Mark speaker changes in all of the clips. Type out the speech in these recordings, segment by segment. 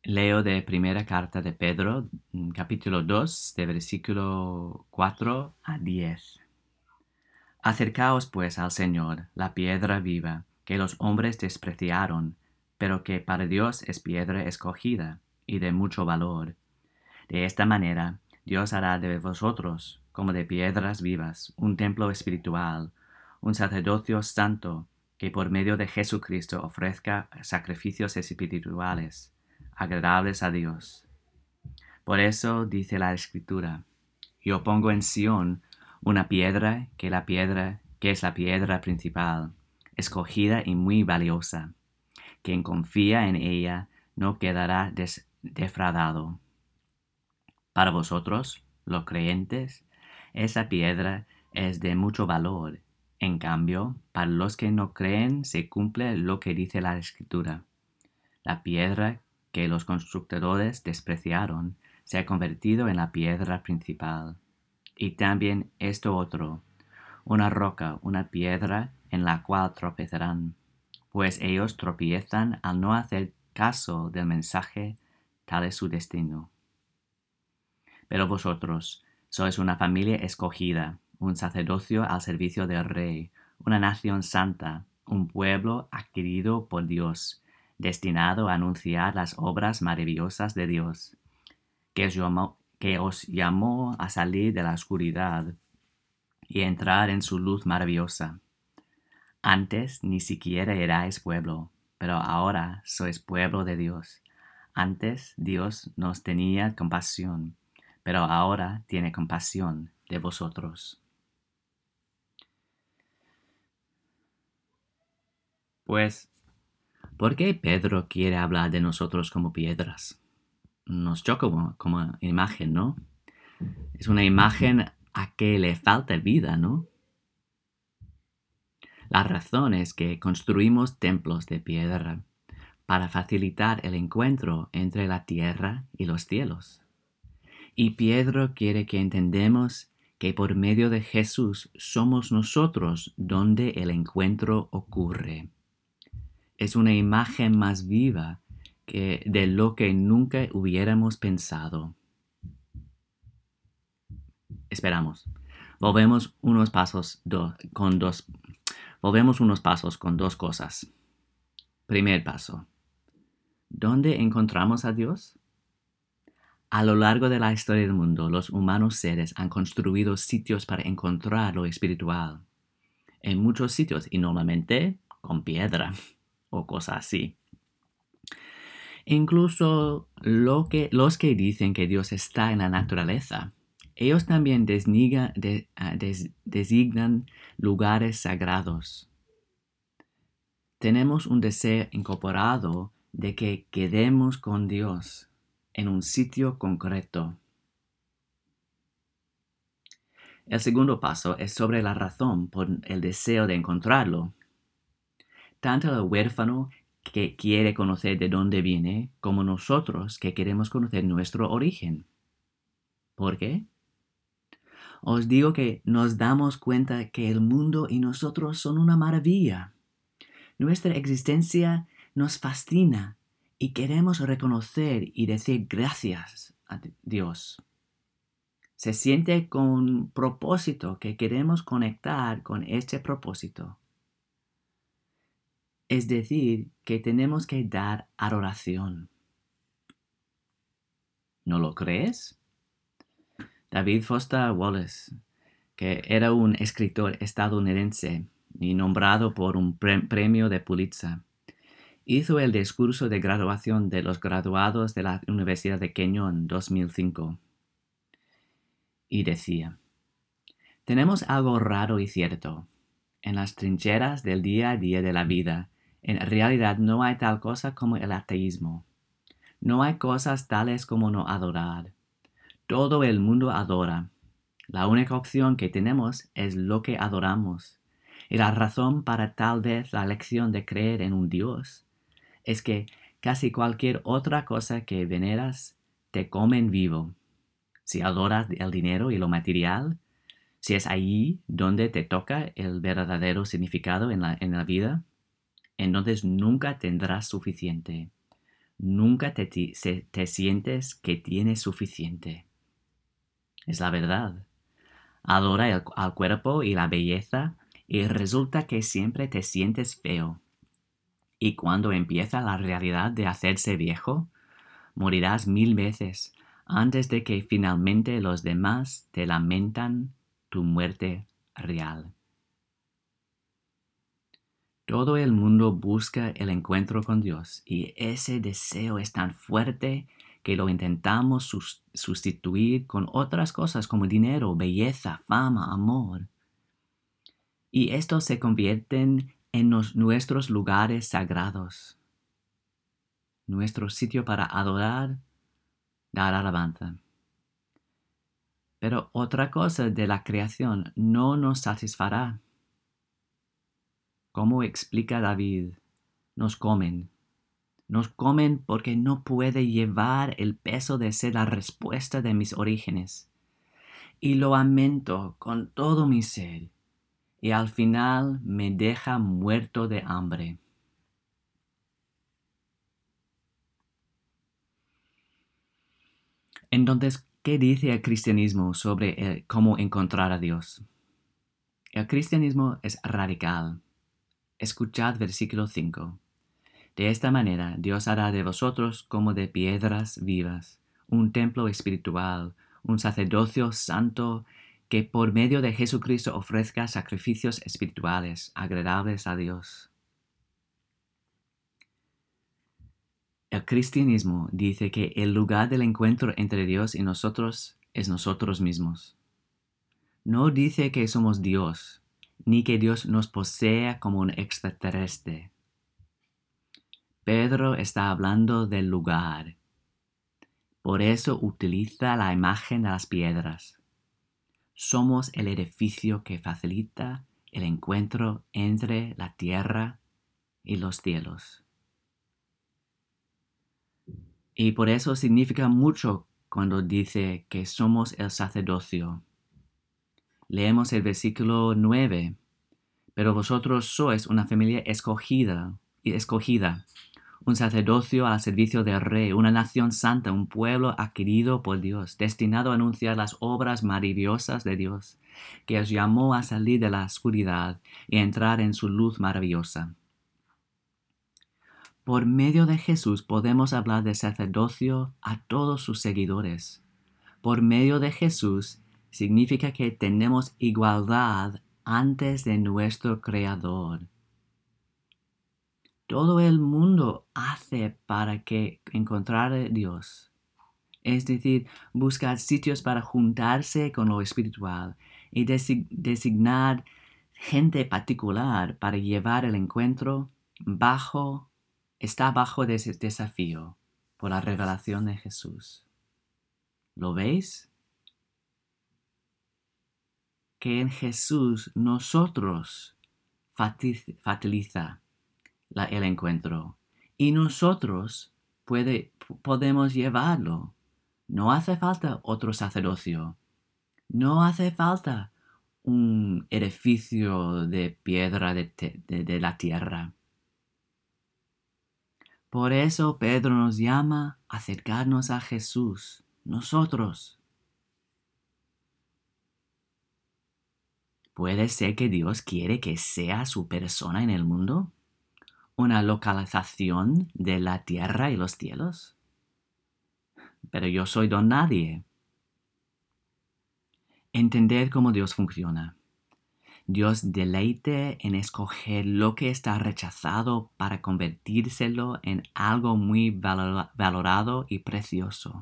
Speaker 1: Leo de primera carta de Pedro, capítulo 2, de versículo 4 a 10. Acercaos pues al Señor, la piedra viva, que los hombres despreciaron, pero que para Dios es piedra escogida y de mucho valor. De esta manera, Dios hará de vosotros, como de piedras vivas, un templo espiritual, un sacerdocio santo, que por medio de Jesucristo ofrezca sacrificios espirituales, agradables a Dios. Por eso dice la Escritura: Yo pongo en Sión una piedra que es la piedra principal, escogida y muy valiosa. Quien confía en ella no quedará defraudado. Para vosotros, los creyentes, esa piedra es de mucho valor. En cambio, para los que no creen se cumple lo que dice la Escritura: La piedra que los constructores despreciaron se ha convertido en la piedra principal. Y también esto otro, una roca, una piedra en la cual tropezarán, pues ellos tropiezan al no hacer caso del mensaje, tal es su destino. Pero vosotros sois una familia escogida, un sacerdocio al servicio del Rey, una nación santa, un pueblo adquirido por Dios, destinado a anunciar las obras maravillosas de Dios, que os llamó a salir de la oscuridad y entrar en su luz maravillosa. Antes ni siquiera erais pueblo, pero ahora sois pueblo de Dios. Antes Dios nos tenía compasión, pero ahora tiene compasión de vosotros. Pues, ¿por qué Pedro quiere hablar de nosotros como piedras? Nos choca como imagen, ¿no? Es una imagen a que le falta vida, ¿no? La razón es que construimos templos de piedra para facilitar el encuentro entre la tierra y los cielos. Y Pedro quiere que entendamos que por medio de Jesús somos nosotros donde el encuentro ocurre. Es una imagen más viva de lo que nunca hubiéramos pensado. Esperamos. Volvemos unos pasos con dos cosas. Primer paso. ¿Dónde encontramos a Dios? A lo largo de la historia del mundo, los humanos seres han construido sitios para encontrar lo espiritual. En muchos sitios, y normalmente con piedra o cosas así. Incluso los que dicen que Dios está en la naturaleza, ellos también designan lugares sagrados. Tenemos un deseo incorporado de que quedemos con Dios en un sitio concreto. El segundo paso es sobre la razón por el deseo de encontrarlo. Tanto el huérfano que quiere conocer de dónde viene, como nosotros que queremos conocer nuestro origen. ¿Por qué? Os digo que nos damos cuenta que el mundo y nosotros son una maravilla. Nuestra existencia nos fascina y queremos reconocer y decir gracias a Dios. Se siente con propósito que queremos conectar con este propósito. Es decir, que tenemos que dar adoración. ¿No lo crees? David Foster Wallace, que era un escritor estadounidense y nombrado por un premio de Pulitzer, hizo el discurso de graduación de los graduados de la Universidad de Kenyon en 2005 y decía: tenemos algo raro y cierto. En las trincheras del día a día de la vida, en realidad no hay tal cosa como el ateísmo. No hay cosas tales como no adorar. Todo el mundo adora. La única opción que tenemos es lo que adoramos. Y la razón para tal vez la elección de creer en un Dios es que casi cualquier otra cosa que veneras te come en vivo. Si adoras el dinero y lo material, si es allí donde te toca el verdadero significado en la vida, entonces nunca tendrás suficiente. Nunca te sientes que tienes suficiente. Es la verdad. Adora al cuerpo y la belleza y resulta que siempre te sientes feo. Y cuando empieza la realidad de hacerse viejo, morirás 1000 veces antes de que finalmente los demás te lamentan tu muerte real. Todo el mundo busca el encuentro con Dios y ese deseo es tan fuerte que lo intentamos sustituir con otras cosas como dinero, belleza, fama, amor. Y estos se convierten en nuestros lugares sagrados, nuestro sitio para adorar, dar alabanza. Pero otra cosa de la creación no nos satisfará. ¿Cómo explica David? Nos comen porque no puede llevar el peso de ser la respuesta de mis orígenes. Y lo lamento con todo mi ser, y al final me deja muerto de hambre. Entonces, ¿qué dice el cristianismo sobre cómo encontrar a Dios? El cristianismo es radical. Escuchad versículo 5. De esta manera, Dios hará de vosotros como de piedras vivas, un templo espiritual, un sacerdocio santo que por medio de Jesucristo ofrezca sacrificios espirituales agradables a Dios. El cristianismo dice que el lugar del encuentro entre Dios y nosotros es nosotros mismos. No dice que somos Dios, ni que Dios nos posea como un extraterrestre. Pedro está hablando del lugar. Por eso utiliza la imagen de las piedras. Somos el edificio que facilita el encuentro entre la tierra y los cielos. Y por eso significa mucho cuando dice que somos el sacerdocio. Leemos el versículo 9. Pero vosotros sois una familia escogida, un sacerdocio al servicio del Rey, una nación santa, un pueblo adquirido por Dios, destinado a anunciar las obras maravillosas de Dios, que os llamó a salir de la oscuridad y a entrar en su luz maravillosa. Por medio de Jesús podemos hablar de sacerdocio a todos sus seguidores. Por medio de Jesús significa que tenemos igualdad antes de nuestro Creador. Todo el mundo hace para que encontrar a Dios. Es decir, buscar sitios para juntarse con lo espiritual y designar gente particular para llevar el encuentro está bajo ese desafío por la revelación de Jesús. ¿Lo veis? Que en Jesús nosotros facilita el encuentro y nosotros podemos llevarlo. No hace falta otro sacerdocio. No hace falta un edificio de piedra de la tierra. Por eso Pedro nos llama a acercarnos a Jesús, nosotros. ¿Puede ser que Dios quiere que sea su persona en el mundo? ¿Una localización de la tierra y los cielos? Pero yo soy don nadie. Entender cómo Dios funciona. Dios deleite en escoger lo que está rechazado para convertírselo en algo muy valorado y precioso.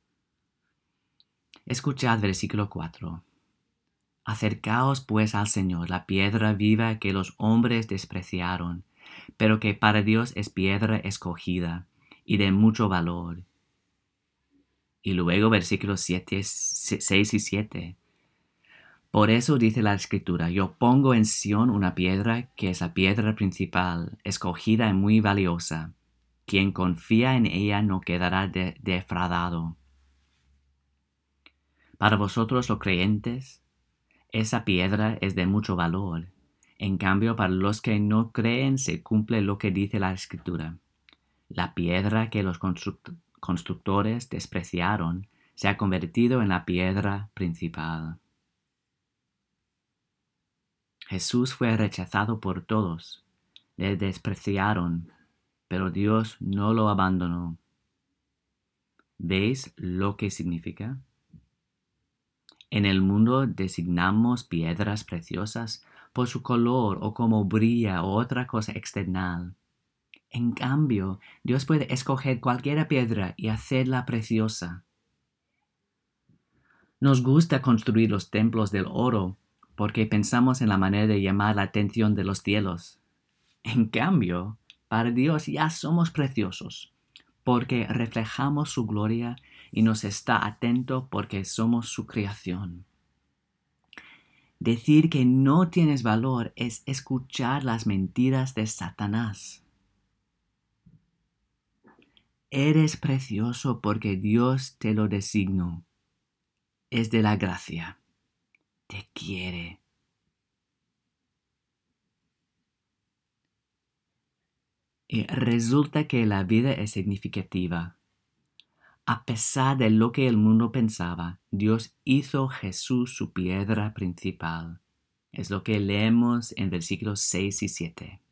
Speaker 1: Escuchad versículo 4. Acercaos pues al Señor, la piedra viva que los hombres despreciaron, pero que para Dios es piedra escogida y de mucho valor. Y luego versículos 6 y 7. Por eso dice la Escritura, yo pongo en Sión una piedra que es la piedra principal, escogida y muy valiosa. Quien confía en ella no quedará defraudado. Para vosotros los creyentes, esa piedra es de mucho valor. En cambio, para los que no creen se cumple lo que dice la Escritura. La piedra que los constructores despreciaron se ha convertido en la piedra principal. Jesús fue rechazado por todos. Le despreciaron, pero Dios no lo abandonó. ¿Veis lo que significa? En el mundo designamos piedras preciosas por su color o como brilla o otra cosa external. En cambio, Dios puede escoger cualquier piedra y hacerla preciosa. Nos gusta construir los templos del oro porque pensamos en la manera de llamar la atención de los cielos. En cambio, para Dios ya somos preciosos porque reflejamos su gloria y nos está atento porque somos su creación. Decir que no tienes valor es escuchar las mentiras de Satanás. Eres precioso porque Dios te lo designó. Es de la gracia. Te quiere. Y resulta que la vida es significativa. A pesar de lo que el mundo pensaba, Dios hizo Jesús su piedra principal. Es lo que leemos en versículos 6 y 7.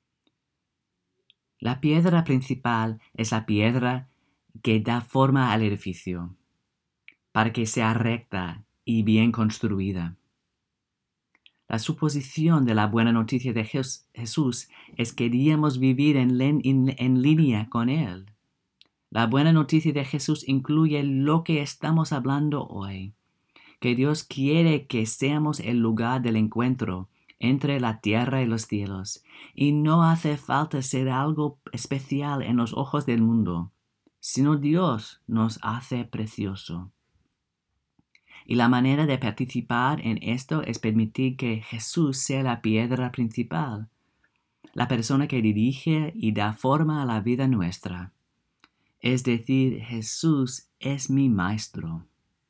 Speaker 1: La piedra principal es la piedra que da forma al edificio, para que sea recta y bien construida. La suposición de la buena noticia de Jesús es que queríamos vivir en línea con Él. La buena noticia de Jesús incluye lo que estamos hablando hoy, que Dios quiere que seamos el lugar del encuentro entre la tierra y los cielos, y no hace falta ser algo especial en los ojos del mundo, sino Dios nos hace precioso. Y la manera de participar en esto es permitir que Jesús sea la piedra principal, la persona que dirige y da forma a la vida nuestra. Es decir, Jesús es mi maestro.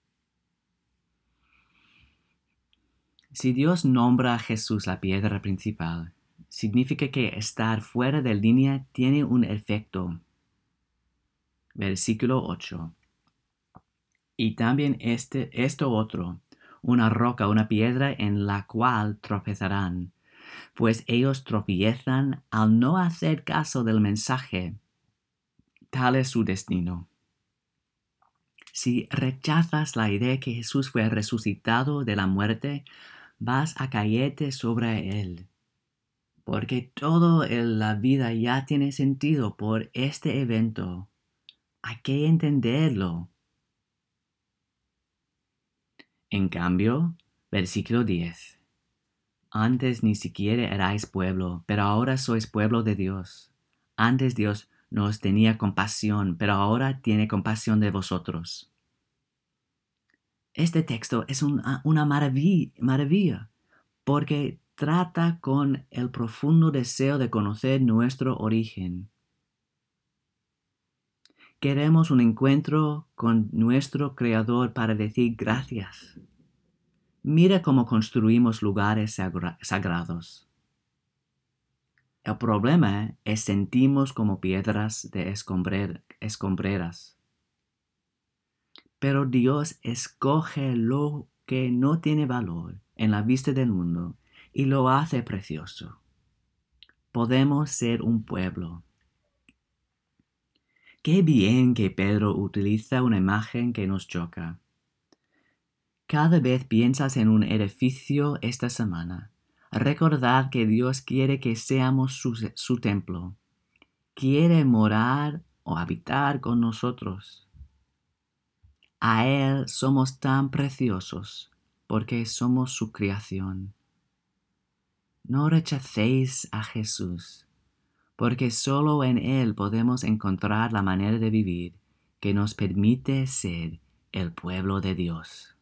Speaker 1: Si Dios nombra a Jesús la piedra principal, significa que estar fuera de línea tiene un efecto. Versículo 8. Y también esto otro, una roca, una piedra en la cual tropezarán, pues ellos tropiezan al no hacer caso del mensaje. Tal es su destino. Si rechazas la idea que Jesús fue resucitado de la muerte, vas a caerte sobre él, porque toda la vida ya tiene sentido por este evento. Hay que entenderlo. En cambio, versículo 10. Antes ni siquiera erais pueblo, pero ahora sois pueblo de Dios. Antes Dios nos tenía compasión, pero ahora tiene compasión de vosotros. Este texto es una maravilla, porque trata con el profundo deseo de conocer nuestro origen. Queremos un encuentro con nuestro Creador para decir gracias. Mira cómo construimos lugares sagrados. El problema es sentimos como piedras de escombreras. Pero Dios escoge lo que no tiene valor en la vista del mundo y lo hace precioso. Podemos ser un pueblo. Qué bien que Pedro utiliza una imagen que nos choca. Cada vez piensas en un edificio esta semana, recordad que Dios quiere que seamos su templo. Quiere morar o habitar con nosotros. A Él somos tan preciosos porque somos su creación. No rechacéis a Jesús, porque solo en Él podemos encontrar la manera de vivir que nos permite ser el pueblo de Dios.